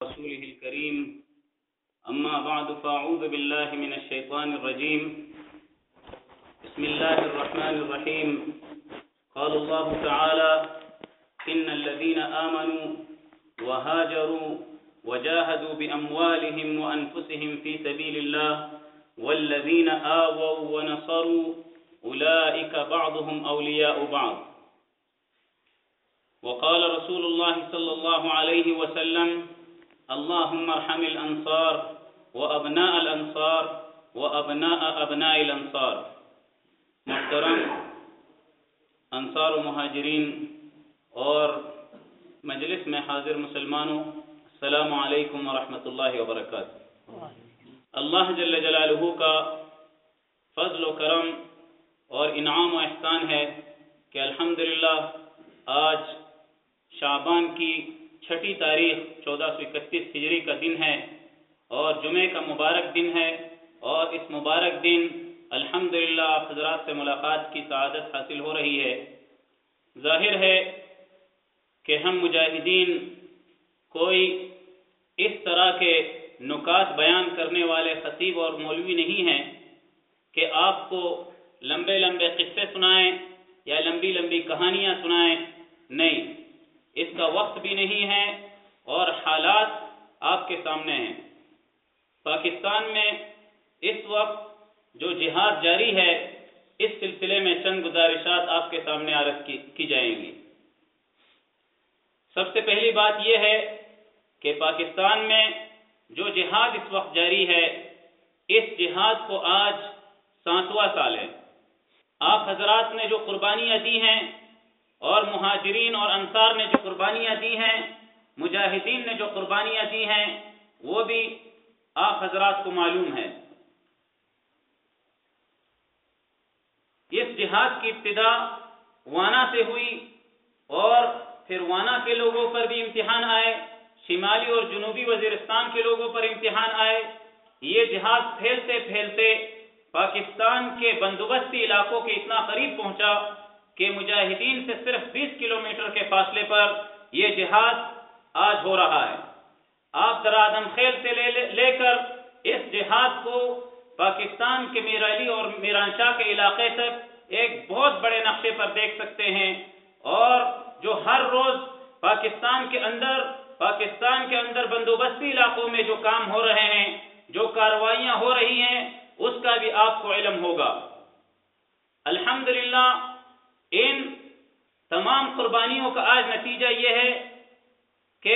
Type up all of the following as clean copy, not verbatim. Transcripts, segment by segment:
رسوله الكريم أما بعد فأعوذ بالله من الشيطان الرجيم بسم الله الرحمن الرحيم قال الله تعالى إن الذين آمنوا وهاجروا وجاهدوا بأموالهم وأنفسهم في سبيل الله والذين آووا ونصروا أولئك بعضهم أولياء بعض وقال رسول الله صلى الله عليه وسلم اللهم ارحم الأنصار وأبناء الأنصار وأبناء أبناء الأنصار. محترم انصار و مہاجرین اور مجلس میں حاضر مسلمانوں، السلام علیکم ورحمۃ اللہ وبرکاتہ. اللہ جل جلالہ کا فضل و کرم اور انعام و احسان ہے کہ الحمدللہ آج شعبان کی 6 تاریخ 1431 ہجری کا دن ہے اور جمعے کا مبارک دن ہے، اور اس مبارک دن الحمدللہ آپ حضرات سے ملاقات کی سعادت حاصل ہو رہی ہے. ظاہر ہے کہ ہم مجاہدین کوئی اس طرح کے نکات بیان کرنے والے خطیب اور مولوی نہیں ہیں کہ آپ کو لمبے لمبے قصے سنائیں یا لمبی لمبی کہانیاں سنائیں. نہیں، اس کا وقت بھی نہیں ہے اور حالات آپ کے سامنے ہیں. پاکستان میں اس وقت جو جہاد جاری ہے، اس سلسلے میں چند گزارشات آپ کے سامنے عرض کی جائیں گی. سب سے پہلی بات یہ ہے کہ پاکستان میں جو جہاد اس وقت جاری ہے، اس جہاد کو آج 7واں سال ہے. آپ حضرات نے جو قربانیاں دی ہیں اور مہاجرین اور انصار نے جو قربانیاں دی ہیں، مجاہدین نے جو قربانیاں دی ہیں، وہ بھی آپ حضرات کو معلوم ہے. اس جہاد کی ابتدا وانا سے ہوئی اور پھر وانا کے لوگوں پر بھی امتحان آئے، شمالی اور جنوبی وزیرستان کے لوگوں پر امتحان آئے. یہ جہاد پھیلتے پھیلتے پاکستان کے بندوبستی علاقوں کے اتنا قریب پہنچا کہ مجاہدین سے صرف 20 کلومیٹر کے فاصلے پر یہ جہاد آج ہو رہا ہے. آپ درادم خیل سے لے کر اس جہاد کو پاکستان کے میرالی اور میرانشاہ کے علاقے تک ایک بہت بڑے نقشے پر دیکھ سکتے ہیں، اور جو ہر روز پاکستان کے اندر بندوبستی علاقوں میں جو کام ہو رہے ہیں، جو کارروائیاں ہو رہی ہیں، اس کا بھی آپ کو علم ہوگا. الحمدللہ ان تمام قربانیوں کا آج نتیجہ یہ ہے کہ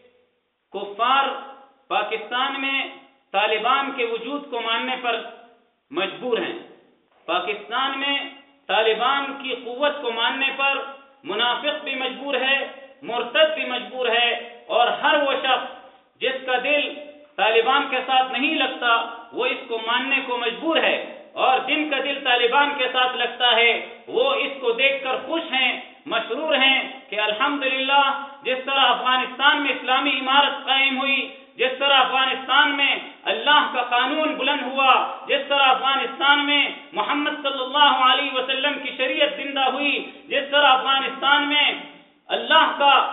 کفار پاکستان میں طالبان کے وجود کو ماننے پر مجبور ہیں. پاکستان میں طالبان کی قوت کو ماننے پر منافق بھی مجبور ہے، مرتد بھی مجبور ہے، اور ہر وہ شخص جس کا دل طالبان کے ساتھ نہیں لگتا وہ اس کو ماننے کو مجبور ہے، اور جن کا دل طالبان کے ساتھ لگتا ہے وہ اس کو دیکھ کر خوش ہیں، مسرور ہیں کہ الحمدللہ جس طرح افغانستان میں اسلامی عمارت قائم ہوئی، جس طرح افغانستان میں اللہ کا قانون بلند ہوا، جس طرح افغانستان میں محمد صلی اللہ علیہ وسلم کی شریعت زندہ ہوئی، جس طرح افغانستان میں اللہ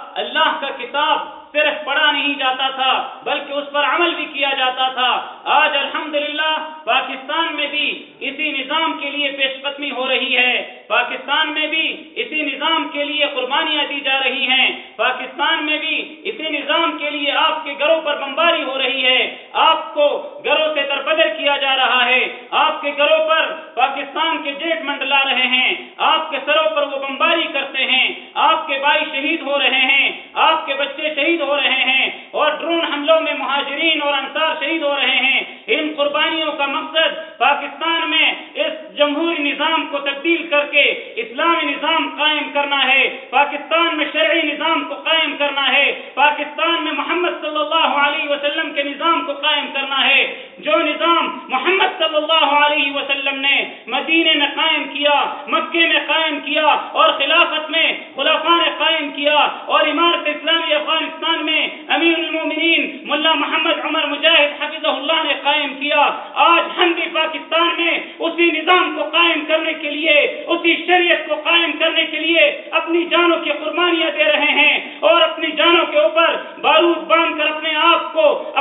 کا کتاب صرف پڑھا نہیں جاتا تھا بلکہ اس پر عمل بھی کیا جاتا تھا، آج الحمدللہ پاکستان میں بھی اسی نظام کے لیے پیش قدمی ہو رہی ہے. پاکستان میں بھی اسی نظام کے لیے قربانیاں دی جا رہی ہیں. پاکستان میں بھی اسی نظام کے لیے آپ کے گھروں پر بمباری ہو رہی ہے، آپ کو گھروں سے دربدر کیا جا رہا ہے، آپ کے گھروں پر پاکستان کے جیٹ منڈلا رہے ہیں، آپ کے سروں پر وہ بمباری کرتے ہیں، آپ کے بھائی شہید ہو رہے ہیں، آپ کے بچے شہید ہو رہے ہیں، اور ڈرون حملوں میں مہاجرین اور انصار شہید ہو رہے ہیں. ان قربانیوں کا مقصد پاکستان میں اس جمہوری نظام کو تبدیل کر کے اسلامی نظام قائم کرنا ہے، پاکستان میں شرعی نظام کو قائم کرنا ہے، پاکستان میں محمد صلی اللہ علیہ وسلم کے نظام کو قائم کرنا ہے. جو نظام محمد صلی اللہ علیہ وسلم نے مدینے میں قائم کیا، مکے میں قائم کیا، اور خلافت میں خلفاء نے قائم کیا، اور عمارت اسلامی افغانستان میں امیر المومنین ملا محمد عمر مجاہد حفظہ اللہ نے قائم کیا، آج ہم بھی پاکستان میں اسی نظام کو قائم کرنے کے لیے، اسی شریعت کو قائم کرنے کے لیے اپنی جانوں کی قربانیاں دے رہے ہیں، اور اپنی جانوں کے اوپر بارود باندھ کر اپنے آپ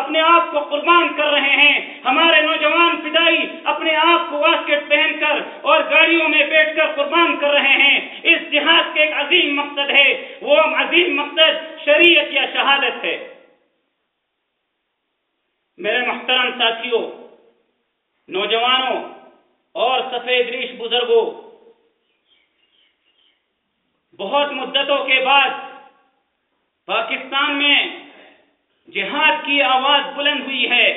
اپنے آپ کو قربان کر رہے ہیں، ہمارے نوجوان فدائی اپنے آپ کو واسکٹ پہن کر اور گاڑیوں میں بیٹھ کر قربان کر رہے ہیں۔ اس جہاد کے ایک عظیم مقصد ہے، وہ عظیم مقصد شریعت یا شہادت ہے۔ میرے محترم ساتھیوں، نوجوانوں اور سفید ریش بزرگوں، بہت مدتوں کے بعد پاکستان میں جہاد کی آواز بلند ہوئی ہے۔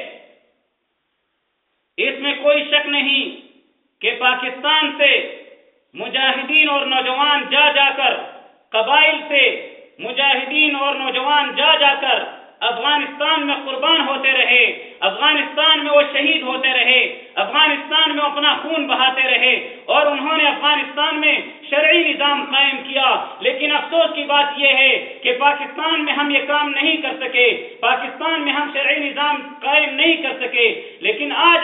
اس میں کوئی شک نہیں کہ پاکستان سے مجاہدین اور نوجوان جا جا کر، قبائل سے مجاہدین اور نوجوان جا جا کر افغانستان میں قربان ہوتے رہے، افغانستان میں وہ شہید ہوتے رہے، افغانستان میں اپنا خون بہاتے رہے اور انہوں نے افغانستان میں شرعی نظام قائم کیا۔ لیکن افسوس کی بات یہ ہے کہ پاکستان میں ہم یہ کام نہیں کر سکے، پاکستان میں ہم شرعی نظام قائم نہیں کر سکے۔ لیکن آج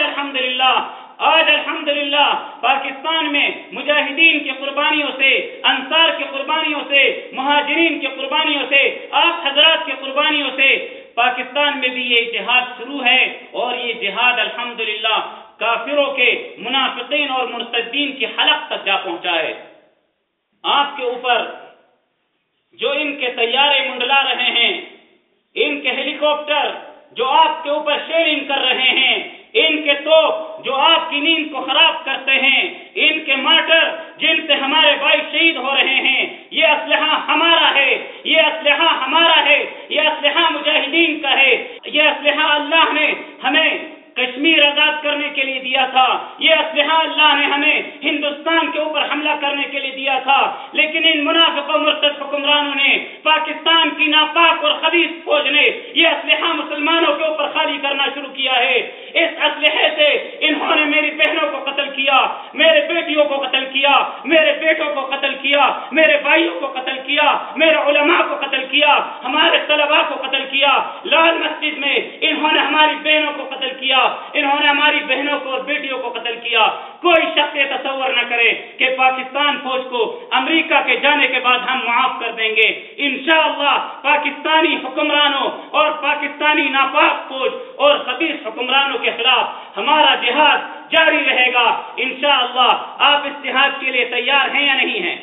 الحمدللہ پاکستان میں مجاہدین کی قربانیوں سے، انصار کی قربانیوں سے، مہاجرین کی قربانیوں سے، آپ حضرات کی قربانیوں سے پاکستان میں بھی یہ جہاد شروع ہے، اور یہ جہاد الحمدللہ کافروں کے، منافقین اور مرتدین کی حلق تک جا پہنچا ہے۔ آپ کے اوپر جو ان کے طیارے منڈلا رہے ہیں، ان کے ہیلی کاپٹر جو آپ کے اوپر شیئرنگ کر رہے ہیں، ان کے توپ جو آپ کی نیند کو خراب کرتے ہیں، ان کے مارٹر جن سے ہمارے بھائی شہید ہو رہے ہیں، یہ اسلحہ ہمارا ہے، یہ اسلحہ ہمارا ہے، یہ اسلحہ مجاہدین کا ہے، یہ اسلحہ اللہ نے ہمیں کشمیر آزاد کرنے کے لیے دیا تھا، یہ اسلحہ اللہ نے ہمیں ہندوستان کے اوپر حملہ کرنے کے لیے دیا تھا۔ لیکن ان منافق و مرتد حکمرانوں نے، پاکستان کی ناپاک اور خبیث فوج نے یہ اسلحہ مسلمانوں کے اوپر خالی کرنا شروع کیا ہے۔ اس اسلحے سے انہوں نے میری بہنوں کو قتل کیا، میرے بیٹیوں کو قتل کیا، میرے بیٹوں کو قتل کیا، میرے بھائیوں کو قتل کیا، میرے علماء کو قتل کیا، ہمارے طلباء کو قتل کیا، لال مسجد میں انہوں نے ہماری بہنوں کو قتل کیا، انہوں نے ہماری بہنوں کو اور بیٹیوں کو قتل کیا۔ کوئی شخص یہ تصور نہ کرے کہ پاکستان فوج کو امریکہ کے جانے کے بعد ہم معاف کر دیں گے۔ انشاءاللہ پاکستانی حکمرانوں اور پاکستانی ناپاک فوج اور خبیث حکمرانوں کے خلاف ہمارا جہاد جاری رہے گا۔ انشاءاللہ آپ اس جہاد کے لیے تیار ہیں یا نہیں ہیں؟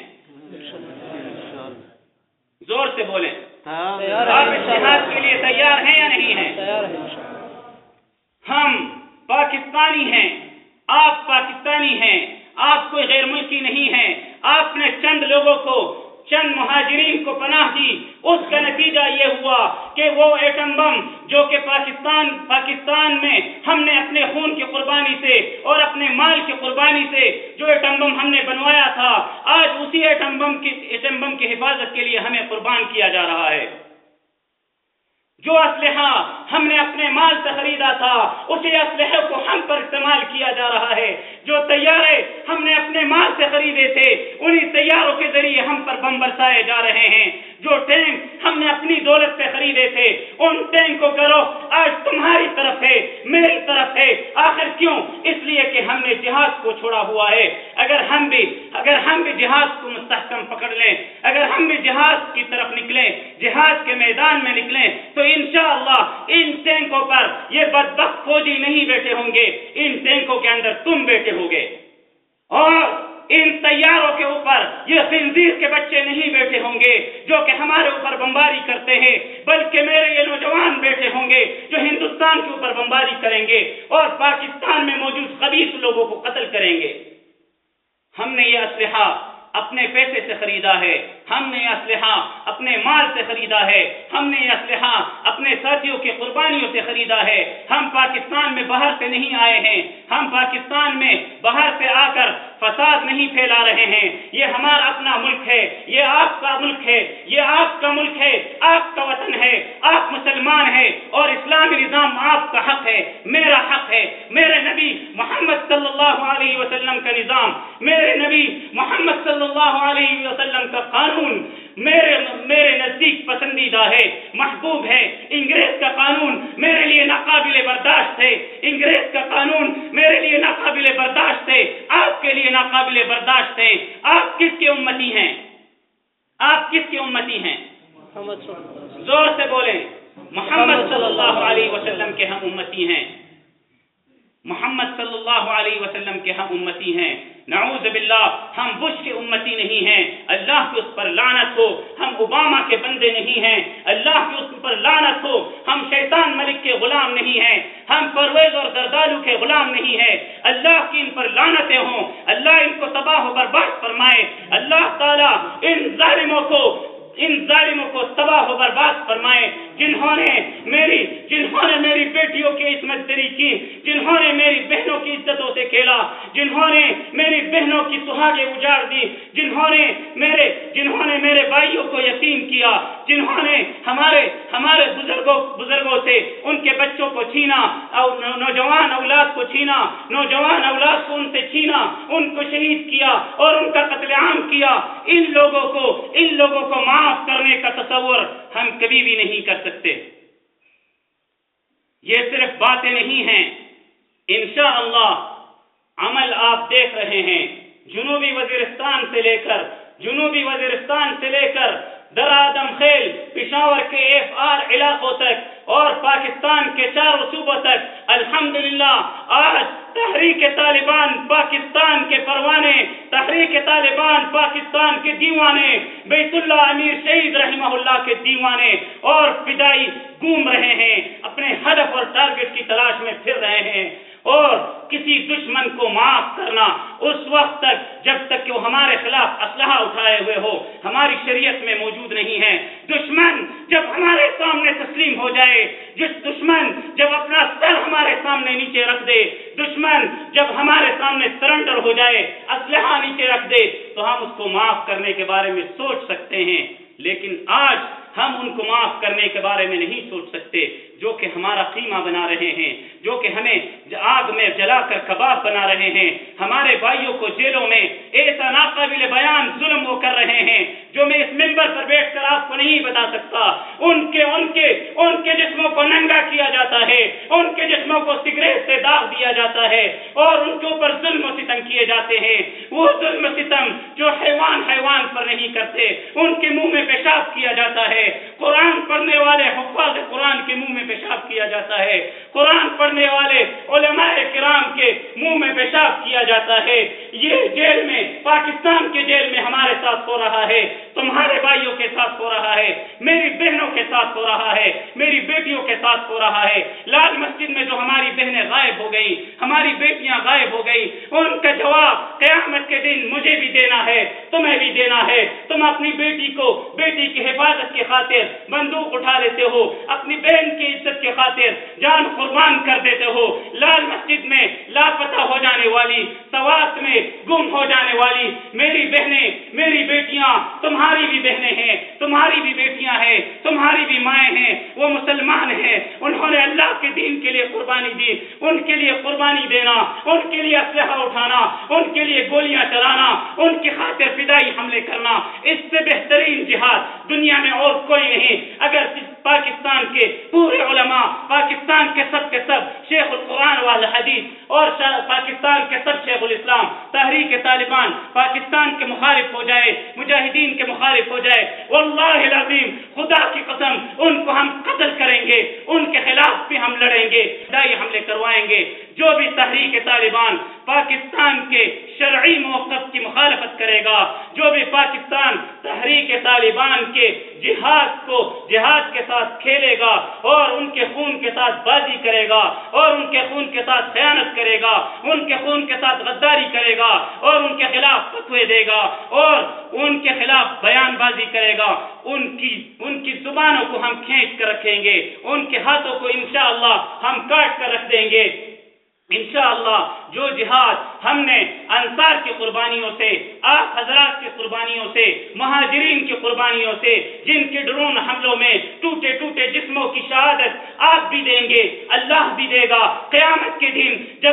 زور سے بولیں، آپ اس جہاد کے لیے تیار ہیں یا نہیں ہیں؟ ہم پاکستانی ہیں، آپ پاکستانی ہیں، آپ کوئی غیر ملکی نہیں ہیں۔ آپ نے چند لوگوں کو، چند مہاجرین کو پناہ دی، اس کا نتیجہ یہ ہوا کہ وہ ایٹم بم جو کہ پاکستان میں ہم نے اپنے خون کی قربانی سے اور اپنے مال کی قربانی سے جو ایٹم بم ہم نے بنوایا تھا، آج اسی ایٹم بم کی حفاظت کے لیے ہمیں قربان کیا جا رہا ہے۔ جو اسلحہ ہم نے اپنے مال سے خریدا تھا، اسی اسلحے کو ہم پر استعمال کیا جا رہا ہے۔ جو طیارے ہم نے اپنے مال سے خریدے تھے، انہی طیاروں کے ذریعے ہم پر بم برسائے جا رہے ہیں۔ جو ٹینک ہم نے اپنی دولت سے خریدے تھے، ان ٹینکوں کا رخ آج تمہاری طرف ہے، میری طرف ہے۔ آخر کیوں؟ اس لیے کہ ہم نے جہاد کو چھوڑا ہوا ہے۔ اگر ہم بھی جہاد کو مستحکم پکڑ لیں، اگر ہم بھی جہاد کی طرف نکلیں، جہاد کے میدان میں نکلیں، تو انشاءاللہ ان ٹینکوں پر یہ بدبخت فوجی نہیں بیٹھے ہوں گے، ان ٹینکوں کے اندر تم بیٹھے ہوگے، اور ان طیاروں کے اوپر یہ خنزیر کے بچے نہیں بیٹھے ہوں گے جو کہ ہمارے اوپر بمباری کرتے ہیں، بلکہ میرے یہ نوجوان بیٹھے ہوں گے جو ہندوستان کے اوپر بمباری کریں گے اور پاکستان میں موجود خبیث لوگوں کو قتل کریں گے۔ ہم نے یہ اسلحہ اپنے پیسے سے خریدا ہے، ہم نے یہ اسلحہ اپنے مال سے خریدا ہے، ہم نے یہ اسلحہ اپنے ساتھیوں کی قربانیوں سے خریدا ہے۔ ہم پاکستان میں باہر سے نہیں آئے ہیں، ہم پاکستان میں باہر سے آ کر فساد نہیں پھیلا رہے ہیں۔ یہ ہمارا اپنا ملک ہے، یہ آپ کا ملک ہے، یہ آپ کا ملک ہے، آپ کا وطن ہے، آپ مسلمان ہیں اور اسلامی نظام آپ کا حق ہے، میرا حق ہے۔ میرے نبی محمد صلی اللہ علیہ وسلم کا نظام، میرے نبی محمد صلی اللہ علیہ وسلم کا قانون میرے نزدیک پسندیدہ ہے، محبوب ہے۔ انگریز کا قانون میرے لیے ناقابل برداشت ہے، انگریز کا قانون میرے لیے ناقابل برداشت ہے، آپ کے لیے ناقابل برداشت ہے۔ آپ کس کے امتی ہیں؟ آپ کس کے امتی ہیں؟ زور سے بولیں، محمد صلی اللہ علیہ وسلم کے ہم امتی ہیں، محمد صلی اللہ علیہ وسلم کے ہم امتی ہیں۔ نعوذ باللہ ہم بش کے امتی نہیں ہیں، اللہ کی اس پر لعنت ہو۔ ہم اوباما کے بندے نہیں ہیں، اللہ کی اس پر لعنت ہو۔ ہم شیطان ملک کے غلام نہیں ہیں، ہم پرویز اور زردالو کے غلام نہیں ہیں، اللہ کی ان پر لعنتیں ہوں، اللہ ان کو تباہ و برباد فرمائے۔ اللہ تعالیٰ ان ظالموں کو تباہ و برباد فرمائے، جنہوں نے میری بیٹیوں کی عصمت دری کی، جنہوں نے میری بہنوں کی عزتوں سے کھیلا، جنہوں نے میری بہنوں کی سہاگیں اجاڑ دی، جنہوں نے میرے بھائیوں کو یتیم کیا، جنہوں نے ہمارے بزرگوں سے ان کے بچوں کو چھینا، نوجوان اولاد کو چھینا، نوجوان اولاد کو ان سے چھینا، ان کو شہید کیا اور ان کا قتل عام کیا، ان لوگوں کو معاف کرنے کا تصور ہم کبھی بھی نہیں کر سکتے۔ یہ صرف باتیں نہیں ہیں، انشاءاللہ عمل آپ دیکھ رہے ہیں۔ جنوبی وزیرستان سے لے کر درآدم خیل، پشاور کے FR علاقوں تک اور پاکستان کے چاروں صوبوں تک الحمدللہ آج تحریک طالبان پاکستان کے پروانے، تحریک طالبان پاکستان کے دیوانے، بیت اللہ امیر شہید رحمہ اللہ کے دیوانے اور فدائی گھوم رہے ہیں، اپنے ہدف اور ٹارگٹ کی تلاش میں پھر رہے ہیں۔ اور کسی دشمن کو معاف کرنا اس وقت تک جب تک کہ وہ ہمارے خلاف اسلحہ اٹھائے ہوئے ہو ہماری شریعت میں موجود نہیں ہے۔ دشمن جب ہمارے سامنے تسلیم ہو جائے، دشمن جب اپنا سر ہمارے سامنے نیچے رکھ دے، دشمن جب ہمارے سامنے سرنڈر ہو جائے، اسلحہ نیچے رکھ دے، تو ہم اس کو معاف کرنے کے بارے میں سوچ سکتے ہیں۔ لیکن آج ہم ان کو معاف کرنے کے بارے میں نہیں سوچ سکتے، جو کہ ہمارا قیمہ بنا رہے ہیں، جو کہ ہمیں آگ میں جلا کر کباب بنا رہے ہیں، ہمارے بھائیوں کو جیلوں میں ایسا ناقابل بیان ظلم وہ کر رہے ہیں جو میں اس ممبر پر بیٹھ کر آپ کو نہیں بتا سکتا۔ ان کے جسموں کو ننگا کیا جاتا ہے، ان کے جسموں کو سگریٹ سے داغ دیا جاتا ہے اور ان کے اوپر ظلم و ستم کیے جاتے ہیں۔ وہ ظلم و ستم جو حیوان پر نہیں کرتے، ان کے منہ میں پیشاب کیا جاتا ہے۔ قرآن پڑھنے والے حفاظ قرآن کے منہ میں پیشاب کیا جاتا ہے، قرآن پڑھنے والے علماء کرام کے منہ میں پیشاب کیا جاتا ہے۔ یہ جیل میں، پاکستان کے جیل میں ہمارے ساتھ ہو رہا ہے، تمہارے بھائیوں کے ساتھ ہو رہا ہے، میری بہنوں کے ساتھ ہو رہا ہے، میری بیٹیوں کے ساتھ ہو رہا ہے۔ لال مسجد میں جو ہماری بہنیں غائب ہو گئی، ہماری بیٹیاں غائب ہو گئی، ان کا جواب قیامت کے دن مجھے بھی دینا ہے، تمہیں بھی دینا ہے۔ تم اپنی بیٹی کی حفاظت کی خاطر بندوق اٹھا لیتے ہو، اپنی بہن کی عزت کی خاطر جان قربان کر دیتے ہو۔ لال مسجد میں لاپتہ ہو جانے والی، سوات میں گم ہو جانے والی میری بہنیں، میری بیٹیاں تمہاری بھی بہنیں ہیں، تمہاری بھی بیٹیاں ہیں، تمہاری بھی مائیں ہیں، وہ مسلمان ہیں، انہوں نے اللہ کے دین کے لیے قربانی دی۔ ان کے لیے قربانی دینا، ان کے لیے اسلحہ اٹھانا، ان کے لیے گولیاں چلانا، ان کی خاطر فدائی حملے کرنا، اس سے بہترین جہاد دنیا میں اور کوئی نہیں۔ اگر پاکستان کے پورے علماء، پاکستان کے سب شیخ القرآن والحدیث اور پاکستان کے سب شیخ الاسلام تحریک طالبان پاکستان کے مخالف ہو جائے، مجاہدین کے مخالف ہو جائے، واللہ العظیم خدا کی قسم ان کو ہم قتل کریں گے، ان کے خلاف بھی ہم لڑیں گے، فدائی حملے کروائیں گے۔ جو بھی تحریک طالبان پاکستان کے شرعی موقف کی مخالفت کرے گا، جو بھی پاکستان تحریک طالبان کے جہاد کے ساتھ کھیلے گا اور ان کے خون کے ساتھ بازی کرے گا اور ان کے خون کے ساتھ خیانت کرے گا، ان کے خون کے ساتھ غداری کرے گا اور ان کے خلاف فتوے دے گا اور ان کے خلاف بیان بازی کرے گا، ان کی زبانوں کو ہم کھینچ کر رکھیں گے، ان کے ہاتھوں کو انشاءاللہ ہم کاٹ کر رکھ دیں گے۔ انشاءاللہ جو جہاد ہم نے انصار کی قربانیوں سے، آپ حضرات کی قربانیوں سے، مہاجرین کی قربانیوں سے، جن کے ڈرون حملوں میں ٹوٹے جسموں کی شہادت آپ بھی دیں گے، اللہ بھی دے گا۔ قیامت کے دن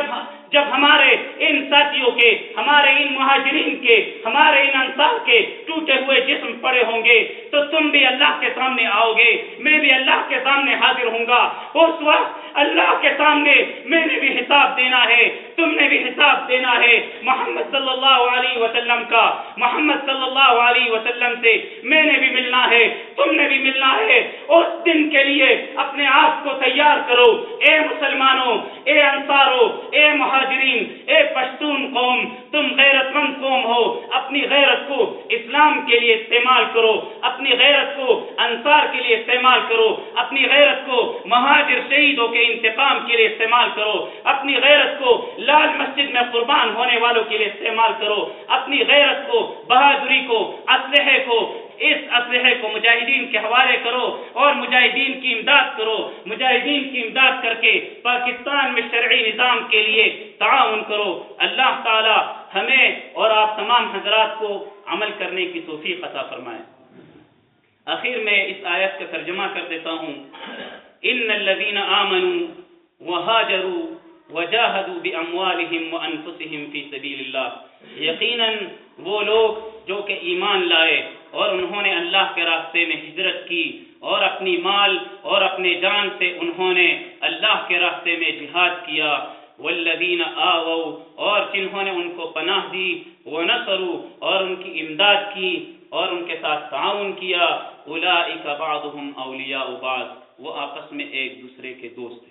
جب ہمارے ان ساتھیوں کے، ہمارے ان مہاجرین کے، ہمارے ان انصار کے ٹوٹے ہوئے جسم پڑے ہوں گے تو تم بھی اللہ کے سامنے آؤ گے، میں بھی اللہ کے سامنے حاضر ہوں گا۔ اس وقت اللہ کے سامنے میں نے بھی حساب دینا ہے، تم نے بھی حساب دینا ہے۔ محمد صلی اللہ علیہ وسلم کا، محمد صلی اللہ علیہ وسلم سے میں نے بھی ملنا ہے، تم نے بھی ملنا ہے۔ اس دن کے لیے اپنے آپ کو تیار کرو، اے مسلمانوں، اے انصاروں، اے مہاجرین، اے پشتون قوم، تم غیرت مند قوم ہو، اپنی غیرت کو اسلام کے لیے استعمال کرو، اپنی غیرت کو انصار کے لیے استعمال کرو، اپنی غیرت کو مہاجر شہیدوں کے انتقام کے لیے استعمال کرو، اپنی غیرت کو لال مسجد میں قربان ہونے والوں کے لیے استعمال کرو، اپنی غیرت کو، بہادری کو، اسلحے کو، اس اسلحے کو مجاہدین کے حوالے کرو اور مجاہدین کی امداد کرو، مجاہدین کی امداد کر کے پاکستان میں شرعی نظام کے لیے تعاون کرو۔ اللہ تعالی ہمیں اور آپ تمام حضرات کو عمل کرنے کی توفیق عطا فرمائے۔ آخر میں اس آیت کا ترجمہ کر دیتا ہوں۔ ان الذین آمنوا وہاجروا وجاہدوا باموالہم وانفسہم فی سبیل اللہ، یقیناً وہ لوگ جو کہ ایمان لائے اور انہوں نے اللہ کے راستے میں ہجرت کی اور اپنی مال اور اپنے جان سے انہوں نے اللہ کے راستے میں جہاد کیا، والذین آووا، اور جنہوں نے ان کو پناہ دی، ونصروا، اور ان کی امداد کی اور ان کے ساتھ تعاون کیا، اولئک بعضهم اولیاء بعض، وہ آپس میں ایک دوسرے کے دوست ہیں۔